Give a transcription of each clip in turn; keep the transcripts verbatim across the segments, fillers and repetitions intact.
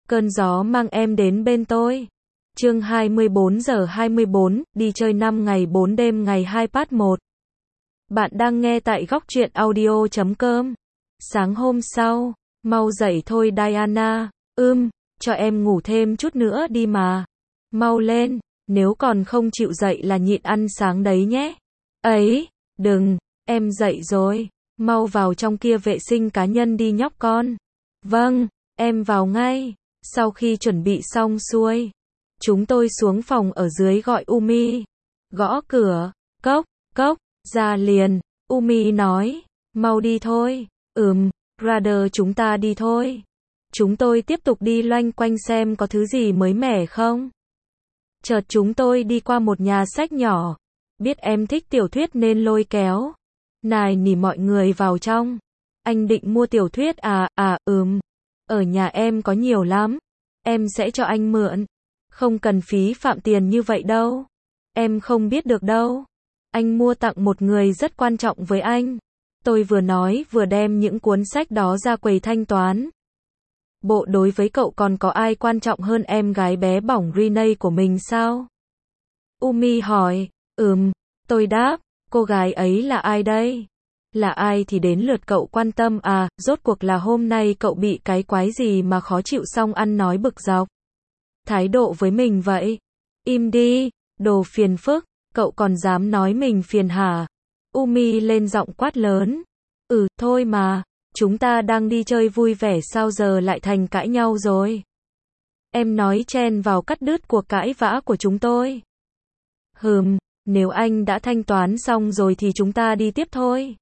Cơn gió mang em đến bên tôi. Chương hai mươi bốn giờ hai mươi bốn, đi chơi năm ngày bốn đêm ngày hai part một. Bạn đang nghe tại góc truyện audio chấm com. Sáng hôm sau, mau dậy thôi Diana. Ưm, cho em ngủ thêm chút nữa đi mà. Mau lên, nếu còn không chịu dậy là nhịn ăn sáng đấy nhé. Ấy, đừng, em dậy rồi. Mau vào trong kia vệ sinh cá nhân đi nhóc con. Vâng, em vào ngay. Sau khi chuẩn bị xong xuôi, chúng tôi xuống phòng ở dưới gọi Umi. Gõ cửa, cốc, cốc, ra liền. Umi nói, mau đi thôi. Ừm, Radar chúng ta đi thôi. Chúng tôi tiếp tục đi loanh quanh xem có thứ gì mới mẻ không. Chợt chúng tôi đi qua một nhà sách nhỏ. Biết em thích tiểu thuyết nên lôi kéo. Nài nỉ mọi người vào trong. Anh định mua tiểu thuyết à, à, ừm. Ở nhà em có nhiều lắm. Em sẽ cho anh mượn. Không cần phí phạm tiền như vậy đâu. Em không biết được đâu. Anh mua tặng một người rất quan trọng với anh. Tôi vừa nói vừa đem những cuốn sách đó ra quầy thanh toán. Bộ đối với cậu còn có ai quan trọng hơn em gái bé bỏng Renee của mình sao? Umi hỏi. Ừm, tôi đáp. Cô gái ấy là ai đây? Là ai thì đến lượt cậu quan tâm à, rốt cuộc là hôm nay cậu bị cái quái gì mà khó chịu xong ăn nói bực dọc. Thái độ với mình vậy. Im đi, đồ phiền phức, cậu còn dám nói mình phiền hả? Umi lên giọng quát lớn. Ừ, thôi mà, chúng ta đang đi chơi vui vẻ sao giờ lại thành cãi nhau rồi? Em nói chen vào cắt đứt cuộc cãi vã của chúng tôi. Hừm, nếu anh đã thanh toán xong rồi thì chúng ta đi tiếp thôi.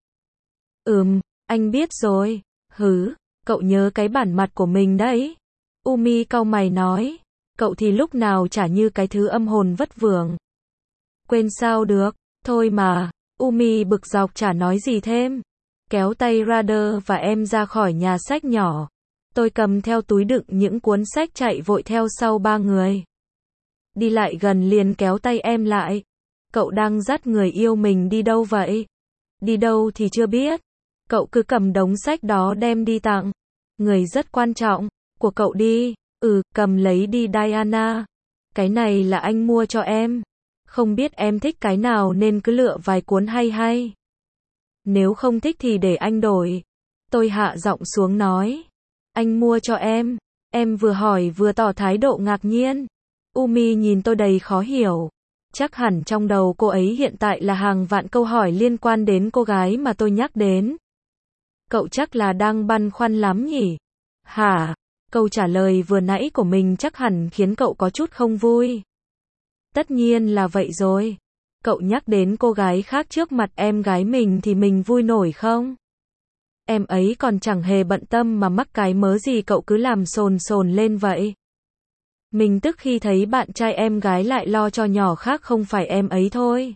Ừm, anh biết rồi. Hứ, cậu nhớ cái bản mặt của mình đấy. Umi cau mày nói. Cậu thì lúc nào chả như cái thứ âm hồn vất vưởng. Quên sao được, thôi mà. Umi bực dọc chả nói gì thêm. Kéo tay Radar và em ra khỏi nhà sách nhỏ. Tôi cầm theo túi đựng những cuốn sách chạy vội theo sau ba người. Đi lại gần liền kéo tay em lại. Cậu đang dắt người yêu mình đi đâu vậy? Đi đâu thì chưa biết. Cậu cứ cầm đống sách đó đem đi tặng. Người rất quan trọng, của cậu đi. Ừ, cầm lấy đi Diana. Cái này là anh mua cho em. Không biết em thích cái nào nên cứ lựa vài cuốn hay hay. Nếu không thích thì để anh đổi. Tôi hạ giọng xuống nói. Anh mua cho em. Em vừa hỏi vừa tỏ thái độ ngạc nhiên. Umi nhìn tôi đầy khó hiểu. Chắc hẳn trong đầu cô ấy hiện tại là hàng vạn câu hỏi liên quan đến cô gái mà tôi nhắc đến. Cậu chắc là đang băn khoăn lắm nhỉ? Hả? Câu trả lời vừa nãy của mình chắc hẳn khiến cậu có chút không vui. Tất nhiên là vậy rồi. Cậu nhắc đến cô gái khác trước mặt em gái mình thì mình vui nổi không? Em ấy còn chẳng hề bận tâm mà mắc cái mớ gì cậu cứ làm sồn sồn lên vậy. Mình tức khi thấy bạn trai em gái lại lo cho nhỏ khác không phải em ấy thôi.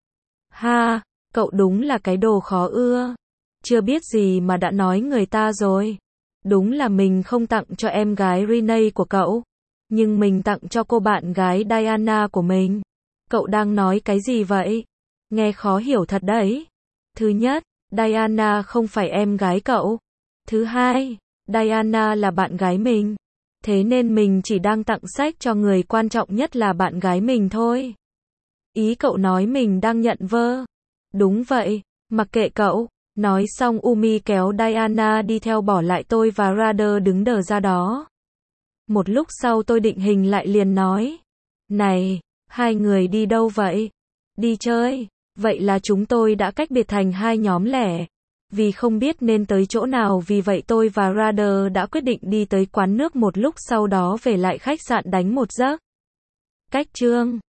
Ha, cậu đúng là cái đồ khó ưa. Chưa biết gì mà đã nói người ta rồi. Đúng là mình không tặng cho em gái Renee của cậu. Nhưng mình tặng cho cô bạn gái Diana của mình. Cậu đang nói cái gì vậy? Nghe khó hiểu thật đấy. Thứ nhất, Diana không phải em gái cậu. Thứ hai, Diana là bạn gái mình. Thế nên mình chỉ đang tặng sách cho người quan trọng nhất là bạn gái mình thôi. Ý cậu nói mình đang nhận vơ. Đúng vậy, mặc kệ cậu. Nói xong Umi kéo Diana đi theo bỏ lại tôi và Radar đứng đờ ra đó. Một lúc sau tôi định hình lại liền nói. Này, hai người đi đâu vậy? Đi chơi. Vậy là chúng tôi đã cách biệt thành hai nhóm lẻ. Vì không biết nên tới chỗ nào vì vậy tôi và Radar đã quyết định đi tới quán nước một lúc sau đó về lại khách sạn đánh một giấc. Cách chương